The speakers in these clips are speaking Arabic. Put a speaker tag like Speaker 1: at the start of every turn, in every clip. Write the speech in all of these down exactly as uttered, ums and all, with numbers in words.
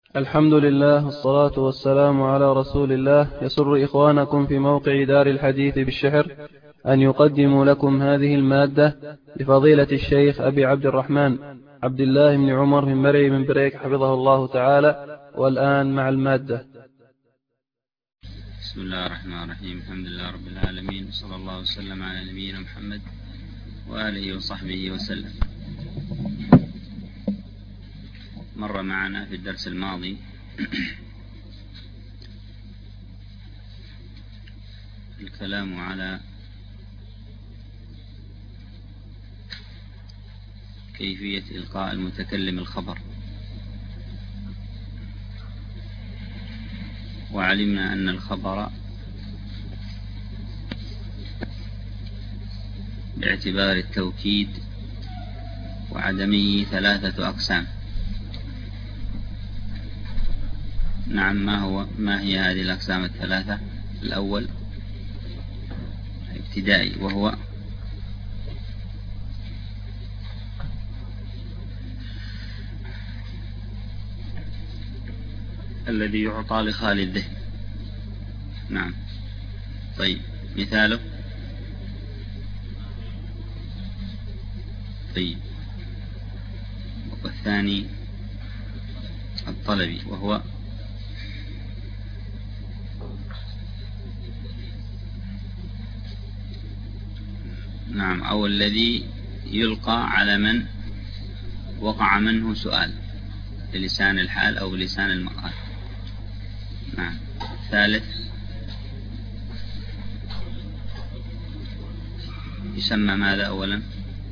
Speaker 1: الحمد لله والصلاة والسلام على رسول الله. يسر إخوانكم في موقع دار الحديث بالشحر أن يقدموا لكم هذه المادة لفضيلة الشيخ أبي عبد الرحمن عبد الله بن عمر بن مري بن بريك حفظه الله تعالى. والآن مع المادة.
Speaker 2: بسم الله الرحمن الرحيم. الحمد لله رب العالمين، صلى الله وسلم على نبينا محمد وآله وصحبه وسلم. مر معنا في الدرس الماضي الكلام على كيفية إلقاء المتكلم الخبر، وعلمنا أن الخبر باعتبار التوكيد وعدمه ثلاثة أقسام. نعم، ما هو ما هي هذه الأقسام الثلاثة؟ الأول ابتدائي، وهو الذي يعطى لخالي الذهن. نعم، طيب، مثاله؟ طيب، والثاني الطلبي، وهو نعم أو الذي يلقى على من وقع منه سؤال بلسان الحال أو بلسان المقال. نعم، ثالث يسمى ماذا أولا؟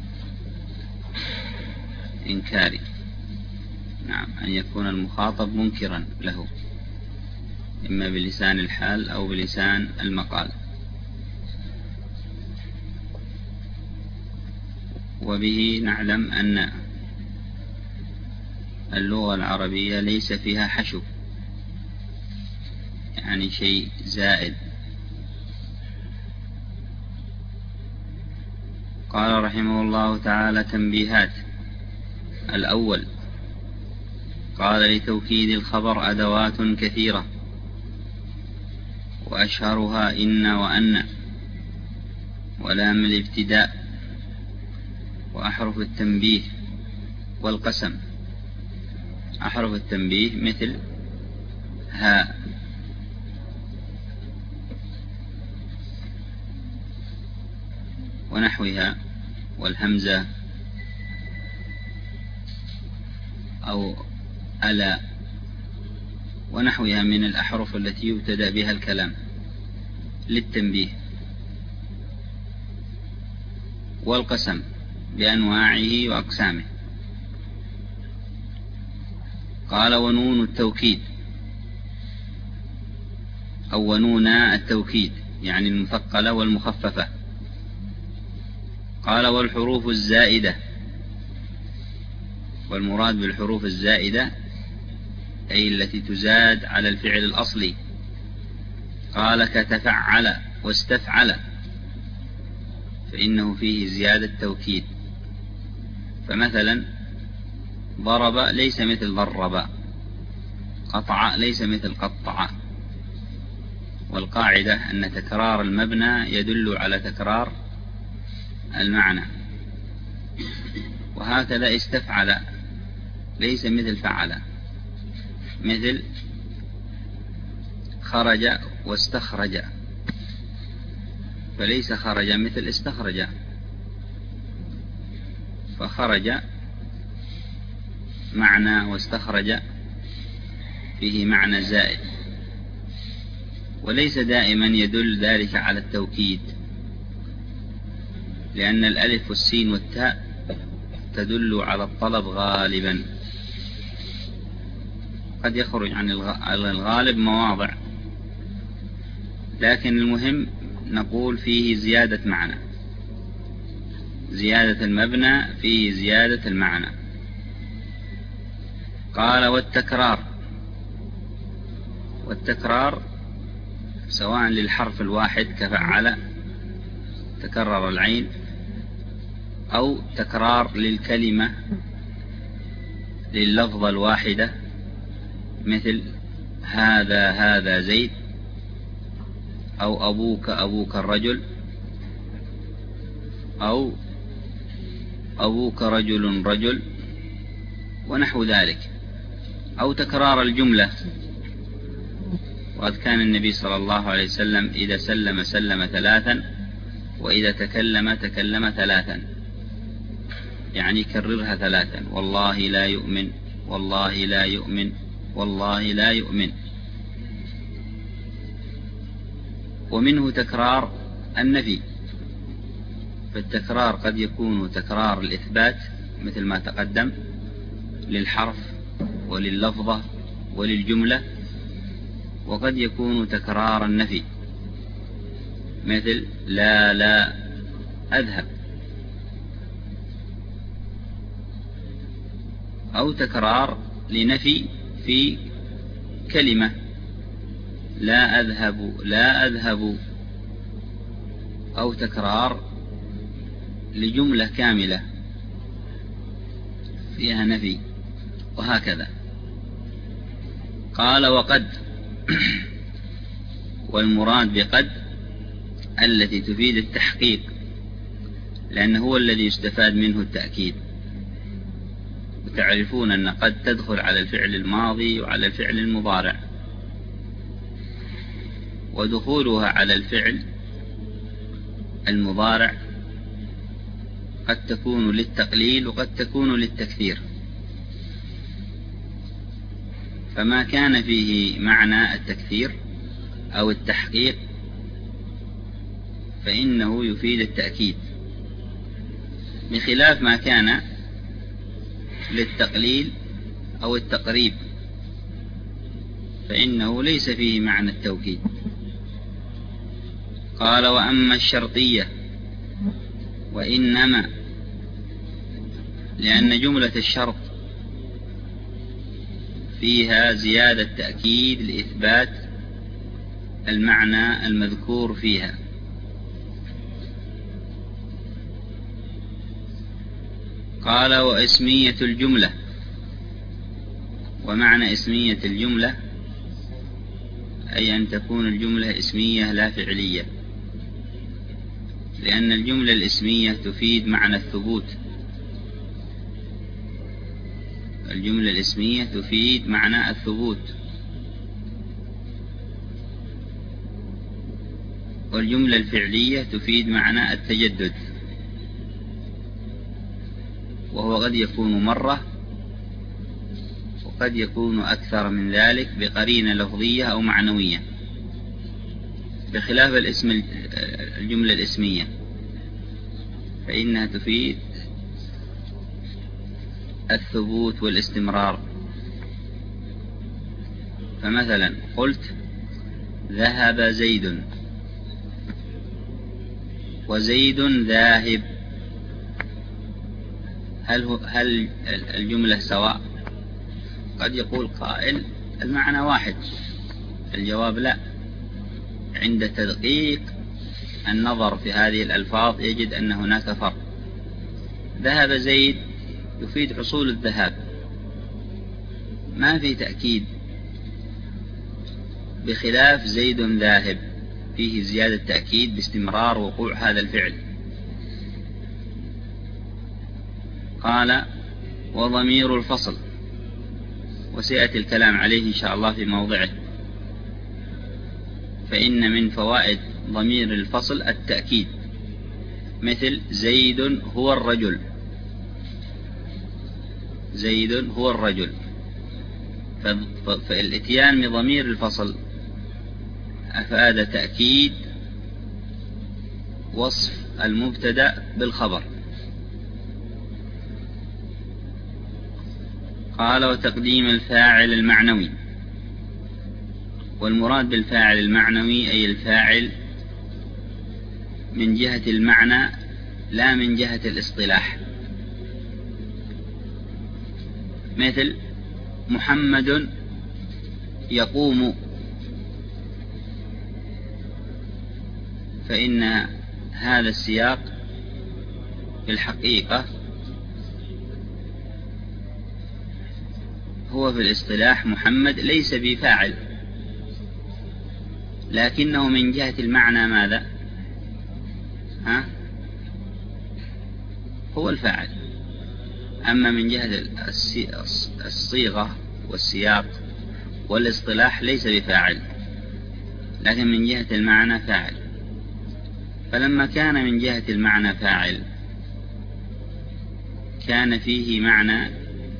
Speaker 2: إنكاري. نعم، أن يكون المخاطب منكرا له، إما بلسان الحال أو بلسان المقال. وبه نعلم أن اللغة العربية ليس فيها حشو، يعني شيء زائد. قال رحمه الله تعالى: تنبيهات. الأول، قال: لتوكيد الخبر أدوات كثيرة، وأشهرها إن وأن ولام الابتداء وأحرف التنبيه والقسم. أحرف التنبيه مثل ها، ونحوها، والهمزة أو ألا، ونحوها من الأحرف التي يبتدأ بها الكلام للتنبيه. والقسم بأنواعه وأقسامه. قال: ونون التوكيد، أو ونونا التوكيد، يعني المثقلة والمخففة. قال: والحروف الزائدة، والمراد بالحروف الزائدة أي التي تزاد على الفعل الأصلي. قال: كتفعل واستفعل، فإنه فيه زيادة توكيد. فمثلا ضرب ليس مثل ضرب، قطع ليس مثل قطع. والقاعدة أن تكرار المبنى يدل على تكرار المعنى. وهكذا استفعل ليس مثل فعل، مثل خرج واستخرج، فليس خرج مثل استخرج. فخرج معنى، واستخرج فيه معنى زائد. وليس دائما يدل ذلك على التوكيد، لأن الألف والسين والتاء تدل على الطلب غالبا. قد يخرج عن الغالب مواضع، لكن المهم نقول فيه زيادة معنى. زيادة المبنى فيه زيادة المعنى. قال: والتكرار. والتكرار سواء للحرف الواحد كفعل تكرر العين، أو تكرار للكلمة لللفظة الواحدة مثل هذا هذا زيد، أو أبوك أبوك الرجل، أو أبوك رجل رجل، ونحو ذلك، أو تكرار الجملة. وقد كان النبي صلى الله عليه وسلم إذا سلم سلم ثلاثا، وإذا تكلم تكلم ثلاثا، يعني كررها ثلاثا: والله لا يؤمن، والله لا يؤمن، والله لا يؤمن. ومنه تكرار النفي، فالتكرار قد يكون تكرار الإثبات مثل ما تقدم للحرف ولللفظة وللجملة، وقد يكون تكرار النفي مثل لا لا أذهب، أو تكرار لنفي في كلمة لا أذهب لا أذهب، أو تكرار لجملة كاملة فيها نفي، وهكذا. قال وقد والمراد بقد التي تفيد التحقيق، لأنه هو الذي يستفاد منه التأكيد. وتعرفون أن قد تدخل على الفعل الماضي وعلى الفعل المضارع، ودخولها على الفعل المضارع قد تكون للتقليل وقد تكون للتكثير، فما كان فيه معنى التكثير أو التحقيق فإنه يفيد التأكيد، بخلاف ما كان للتقليل أو التقريب فإنه ليس فيه معنى التوكيد. قال وأما الشرطية وإنما، لأن جملة الشرط فيها زيادة تأكيد لإثبات المعنى المذكور فيها. قال واسمية الجملة، ومعنى اسمية الجملة أي أن تكون الجملة اسمية لا فعلية، لأن الجملة الاسمية تفيد معنى الثبوت. الجملة الاسمية تفيد معنى الثبوت، والجملة الفعلية تفيد معنى التجدد، وهو قد يكون مرة وقد يكون أكثر من ذلك بقرينة لفظية أو معنوية، بخلاف الاسم الجملة الاسمية فإنها تفيد الثبوت والاستمرار. فمثلا قلت ذهب زيد وزيد ذاهب، هل هل الجملة سواء؟ قد يقول قائل المعنى واحد، الجواب لا. عند تدقيق النظر في هذه الألفاظ يجد أن هناك فرق. ذهب زيد يفيد حصول الذهاب، ما في تأكيد، بخلاف زيد ذاهب فيه زيادة تأكيد باستمرار وقوع هذا الفعل. قال وضمير الفصل، وسيأتي الكلام عليه إن شاء الله في موضعه. فإن من فوائد ضمير الفصل التأكيد، مثل زيد هو الرجل، زيد هو الرجل، فالاتيان بضمير الفصل أفاد تأكيد وصف المبتدأ بالخبر. قال وتقديم الفاعل المعنوي، والمراد بالفاعل المعنوي أي الفاعل من جهة المعنى لا من جهة الاصطلاح، مثل محمد يقوم، فإن هذا السياق في الحقيقة هو في الاصطلاح محمد ليس بفاعل، لكنه من جهة المعنى ماذا؟ ها؟ هو الفاعل. أما من جهة الصيغة والسياق والاصطلاح ليس بفاعل، لكن من جهة المعنى فاعل. فلما كان من جهة المعنى فاعل كان فيه معنى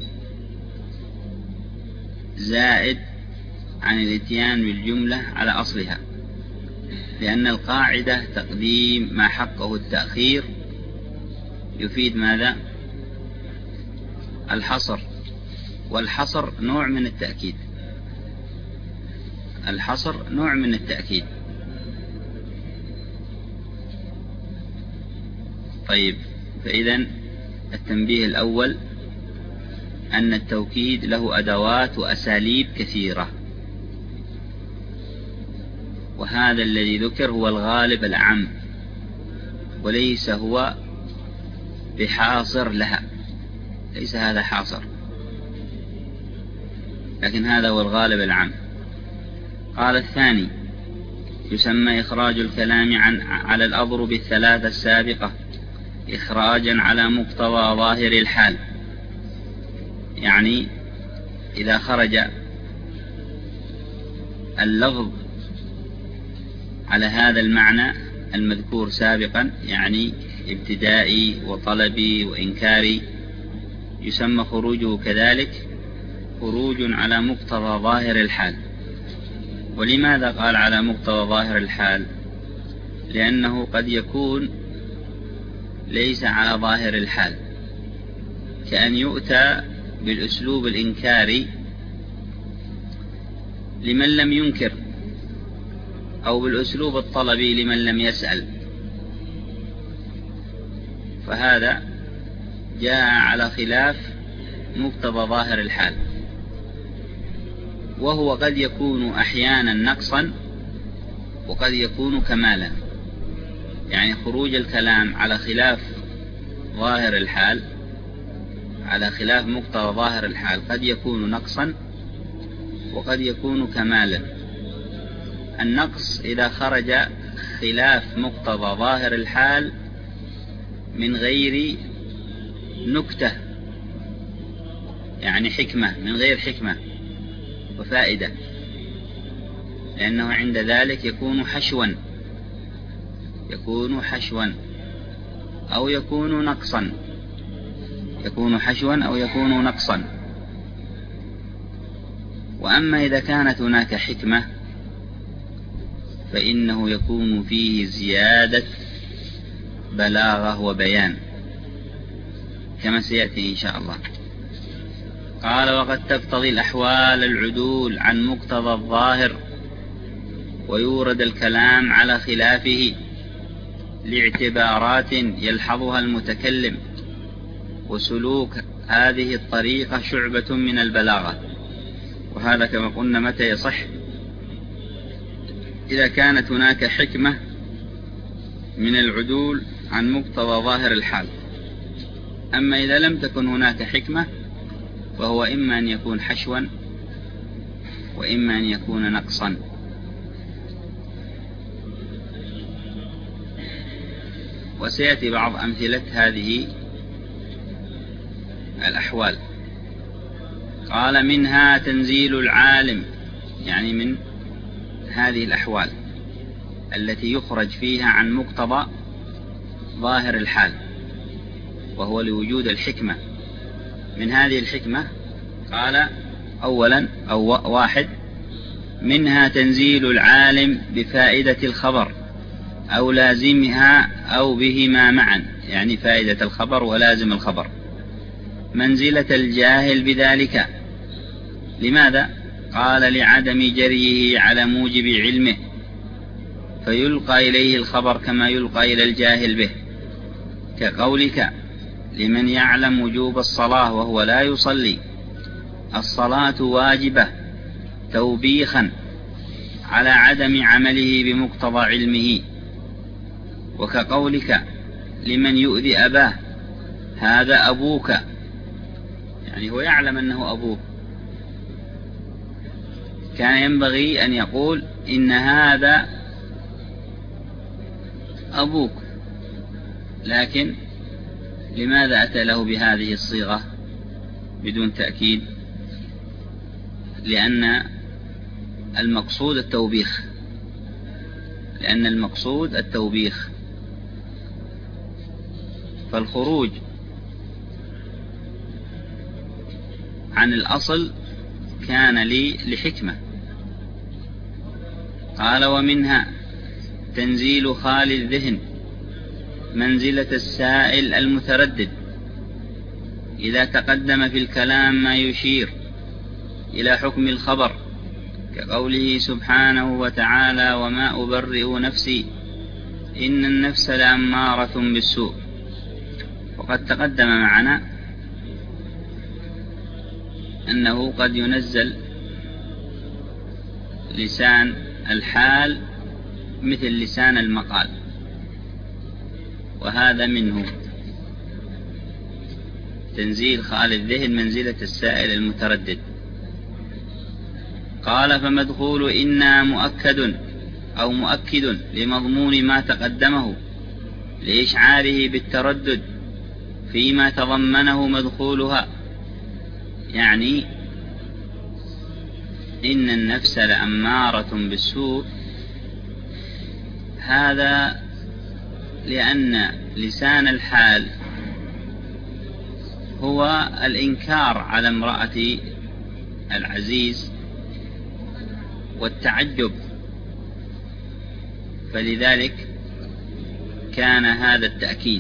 Speaker 2: زائد عن الاتيان بالجملة على أصلها، لأن القاعدة تقديم ما حقه التأخير يفيد ماذا؟ الحصر، والحصر نوع من التأكيد. الحصر نوع من التأكيد. طيب، فإذا التنبيه الأول أن التوكيد له أدوات وأساليب كثيرة، وهذا الذي ذكر هو الغالب العام، وليس هو بحاصر لها، ليس هذا حاصر، لكن هذا هو الغالب العام. قال الثاني: يسمى إخراج الكلام عن على الأضرب الثلاثة السابقة إخراجا على مقتضى ظاهر الحال، يعني إذا خرج اللفظ على هذا المعنى المذكور سابقا، يعني ابتدائي وطلبي وإنكاري، يسمى خروجه كذلك خروج على مقتضى ظاهر الحال. ولماذا قال على مقتضى ظاهر الحال؟ لأنه قد يكون ليس على ظاهر الحال، كأن يؤتى بالأسلوب الإنكاري لمن لم ينكر، أو بالأسلوب الطلبي لمن لم يسأل، فهذا جاء على خلاف مقتضى ظاهر الحال، وهو قد يكون أحيانا نقصا وقد يكون كمالا. يعني خروج الكلام على خلاف ظاهر الحال، على خلاف مقتضى ظاهر الحال، قد يكون نقصا وقد يكون كمالا. النقص إذا خرج خلاف مقتضى ظاهر الحال من غير نكتة، يعني حكمة، من غير حكمة وفائدة، لأنه عند ذلك يكون حشوا، يكون حشوا أو يكون نقصا، يكون حشوا أو يكون نقصا. وأما إذا كانت هناك حكمة فإنه يكون فيه زيادة بلاغة وبيان، كما سيأتي إن شاء الله. قال: وقد تقتضي الأحوال العدول عن مقتضى الظاهر، ويورد الكلام على خلافه لاعتبارات يلحظها المتكلم، وسلوك هذه الطريقة شعبة من البلاغة. وهذا كما قلنا متى يصح؟ إذا كانت هناك حكمة من العدول عن مقتضى ظاهر الحال. أما إذا لم تكن هناك حكمة فهو إما أن يكون حشوا وإما أن يكون نقصا. وسيأتي بعض أمثلة هذه الأحوال. قال: منها تنزيل العالم، يعني من هذه الأحوال التي يخرج فيها عن مقتضى ظاهر الحال، وهو لوجود الحكمة. من هذه الحكمة قال: أولا أو واحد: منها تنزيل العالم بفائدة الخبر أو لازمها أو بهما معا، يعني فائدة الخبر ولازم الخبر، منزلة الجاهل بذلك. لماذا؟ قال: لعدم جريه على موجب علمه، فيلقى إليه الخبر كما يلقى إلى الجاهل به، كقولك: لمن يعلم وجوب الصلاة وهو لا يصلي: الصلاة واجبة توبيخا على عدم عمله بمقتضى علمه. وكقولك: لمن يؤذي أباه: هذا أبوك، يعني هو يعلم أنه أبوه كان ينبغي أن يقول إن هذا أبوك، لكن لماذا أتى له بهذه الصيغة بدون تأكيد؟ لأن المقصود التوبيخ لأن المقصود التوبيخ فالخروج عن الأصل كان لي لحكمة. قال: ومنها تنزيل خالي الذهن منزلة السائل المتردد إذا تقدم في الكلام ما يشير إلى حكم الخبر، كقوله سبحانه وتعالى: وما أبرئ نفسي إن النفس لأمارة بالسوء. وقد تقدم معنا أنه قد ينزل لسان الحال مثل لسان المقال، وهذا منه تنزيل خالي الذهن منزلة السائل المتردد. قال: فمدخول إنا مؤكد أو مؤكد لمضمون ما تقدمه لإشعاره بالتردد فيما تضمنه مدخولها، يعني إن النفس لأمارة بالسوء. هذا لأن لسان الحال هو الإنكار على امرأة العزيز والتعجب، فلذلك كان هذا التأكيد.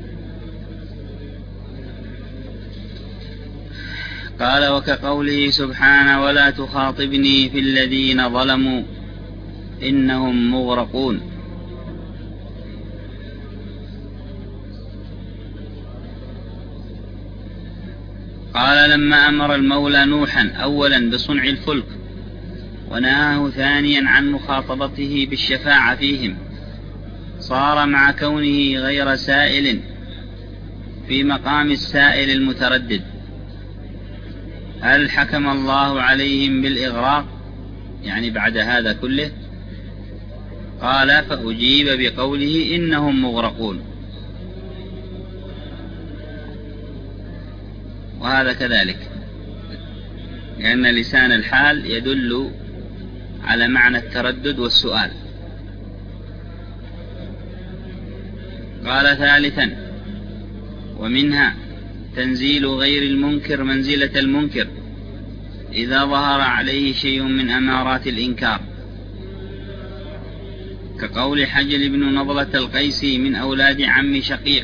Speaker 2: قال: وكقوله سبحانه: ولا تخاطبني في الذين ظلموا إنهم مغرقون. قال: لما أمر المولى نوحا أولا بصنع الفلك ونهاه ثانيا عن مخاطبته بالشفاعة فيهم، صار مع كونه غير سائل في مقام السائل المتردد. هل حكم الله عليهم بالإغراق يعني بعد هذا كله؟ قال: فأجيب بقوله إنهم مغرقون. وهذا كذلك، لأن لسان الحال يدل على معنى التردد والسؤال. قال: ثالثا: ومنها تنزيل غير المنكر منزلة المنكر إذا ظهر عليه شيء من أمارات الإنكار، كقول حجل بن نضلة القيسي من أولاد عم شقيق: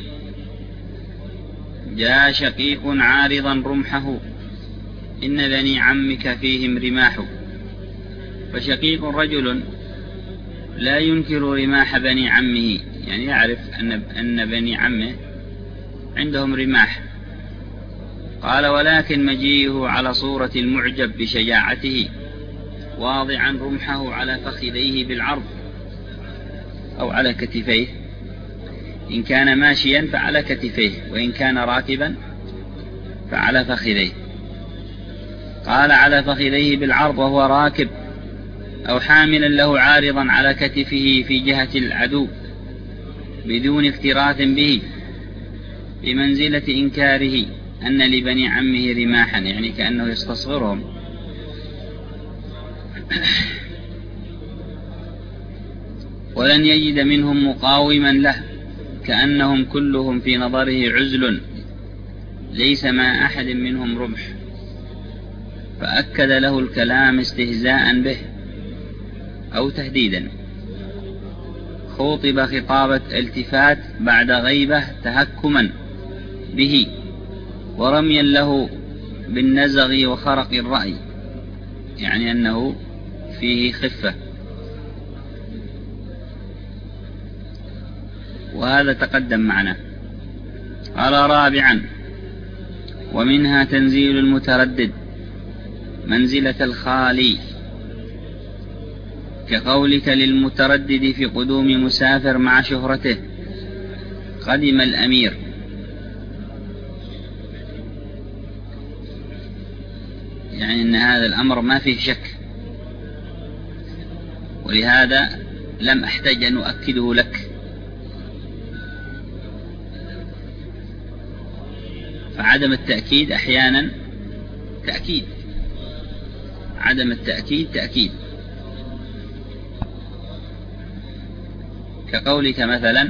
Speaker 2: جاء شقيق عارضا رمحه إن بني عمك فيهم رماح. فشقيق رجل لا ينكر رماح بني عمه، يعني يعرف أن أن بني عمه عندهم رماح. قال: ولكن مجيئه على صورة المعجب بشجاعته واضعا رمحه على فخذيه بالعرض أو على كتفيه، إن كان ماشيا فعلى كتفيه، وإن كان راكبا فعلى فخذيه. قال: على فخذيه بالعرض وهو راكب، أو حاملا له عارضا على كتفه في جهة العدو بدون اكتراث به، بمنزلة إنكاره أن لبني عمه رماحا، يعني كأنه يستصغرهم. ولن يجد منهم مقاوما له، كأنهم كلهم في نظره عزل ليس مع أحد منهم رمح، فأكد له الكلام استهزاء به أو تهديدا. خوطب خطابة التفات بعد غيبة تهكما به ورميا له بالنزغ وخرق الرأي، يعني أنه فيه خفة. وهذا تقدم معنا. قال: رابعا: ومنها تنزيل المتردد منزلة الخالي، كقولك للمتردد في قدوم مسافر مع شهرته: قدم الأمير. يعني أن هذا الأمر ما فيه شك، ولهذا لم أحتاج أن أؤكده لك. فعدم التأكيد أحيانا تأكيد، عدم التأكيد تأكيد، كقولك مثلا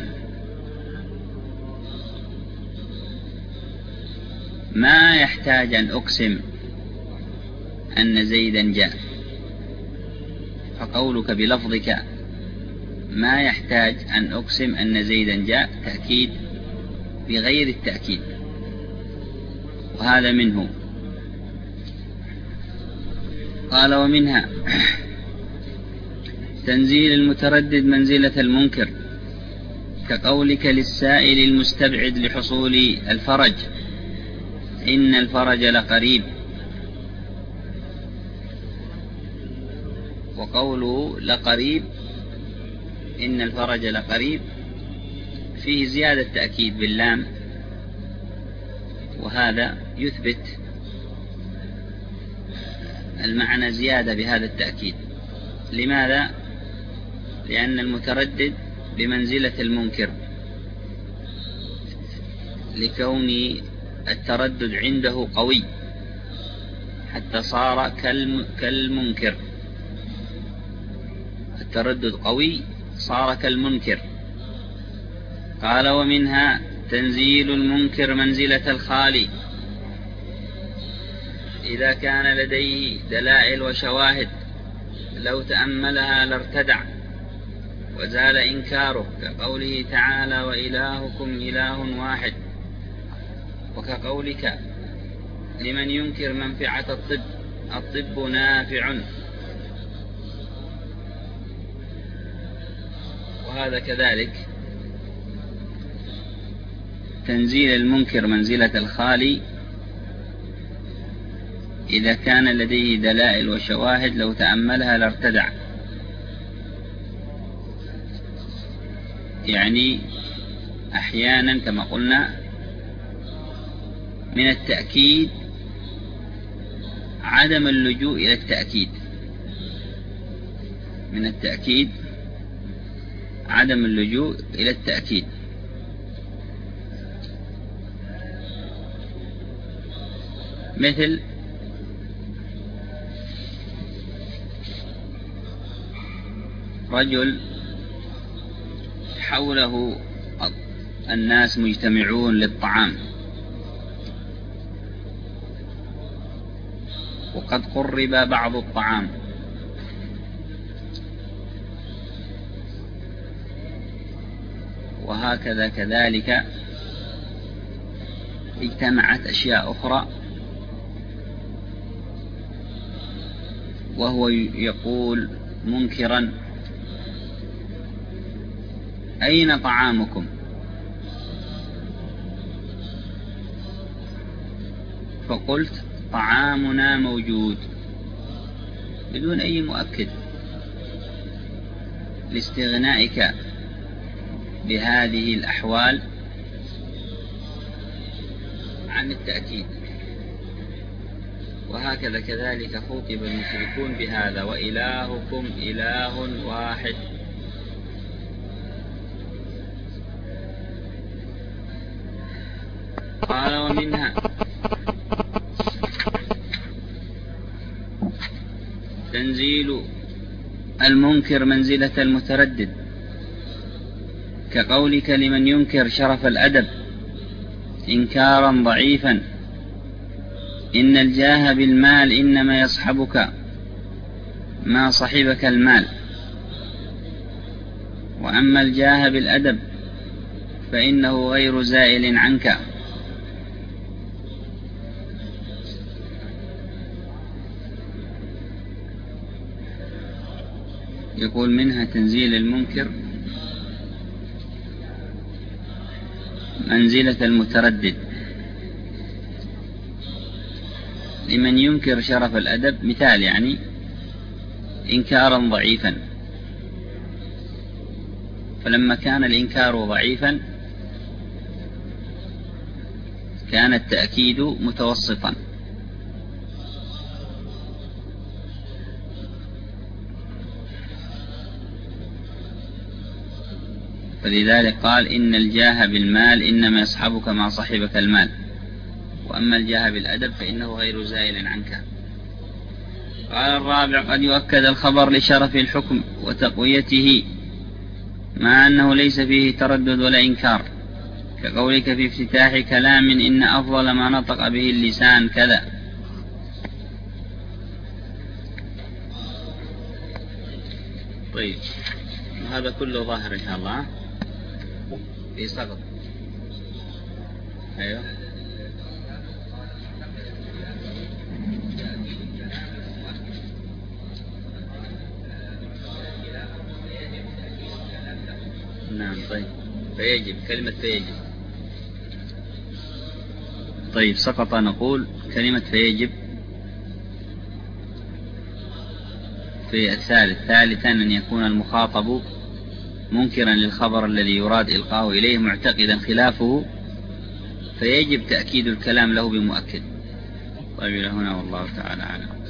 Speaker 2: ما يحتاج أن أقسم أن زيدا جاء، فقولك بلفظك ما يحتاج أن أقسم أن زيدا جاء تأكيد بغير التأكيد، وهذا منه. قال ومنها تنزيل المتردد منزلة المنكر، كقولك للسائل المستبعد لحصول الفرج إن الفرج لقريب، وقوله لقريب إن الفرج لقريب فيه زيادة تأكيد باللام، وهذا يثبت المعنى زيادة بهذا التأكيد. لماذا؟ لأن المتردد بمنزلة المنكر، لكون التردد عنده قوي حتى صار كالمنكر، التردد قوي صار كالمنكر. قال ومنها تنزيل المنكر منزلة الخالي، إذا كان لديه دلائل وشواهد لو تأملها لارتدع وزال إنكاره، كقوله تعالى وإلهكم إله واحد، وكقولك لمن ينكر منفعة الطب الطب نافع، وهذا كذلك. تنزيل المنكر منزلة الخالي إذا كان لديه دلائل وشواهد لو تأملها لارتدع، يعني أحيانا كما قلنا من التأكيد عدم اللجوء إلى التأكيد، من التأكيد عدم اللجوء إلى التأكيد. مثل رجل حوله الناس مجتمعون للطعام وقد قرب بعض الطعام، وهكذا كذلك اجتمعت أشياء أخرى وهو يقول منكرا أين طعامكم؟ فقلت طعامنا موجود بدون أي مؤكد، لاستغنائك بهذه الأحوال عن التأكيد. وهكذا كذلك خطب المشركون بهذا وإلهكم إله واحد. قال ومنها تنزيل المنكر منزلة المتردد، كقولك لمن ينكر شرف الأدب إنكارا ضعيفا إن الجاه بالمال إنما يصحبك ما صحبك المال، وأما الجاه بالأدب فإنه غير زائل عنك. يقول منها تنزيل المنكر منزلة المتردد، لمن ينكر شرف الأدب مثال يعني إنكارا ضعيفا، فلما كان الإنكار ضعيفا كان التأكيد متوسطا. فلذلك قال إن الجاه بالمال إنما يصحبك ما صحبك المال، وأما الجاه بالأدب فإنه غير زائل عنك. قال الرابع: قد يؤكد الخبر لشرف الحكم وتقويته مع أنه ليس فيه تردد ولا إنكار، كقولك في افتتاح كلام إن أفضل ما نطق به اللسان كذا. طيب، هذا كله ظاهر إن شاء الله في سقط. أيوه نعم. طيب، فيجب، كلمة فيجب. طيب، سقط نقول كلمة فيجب في الثالث. ثالثا أن يكون المخاطب منكرا للخبر الذي يراد إلقاؤه إليه معتقدا خلافه، فيجب تأكيد الكلام له بمؤكد. طيب، إلى هنا والله تعالى أعلم.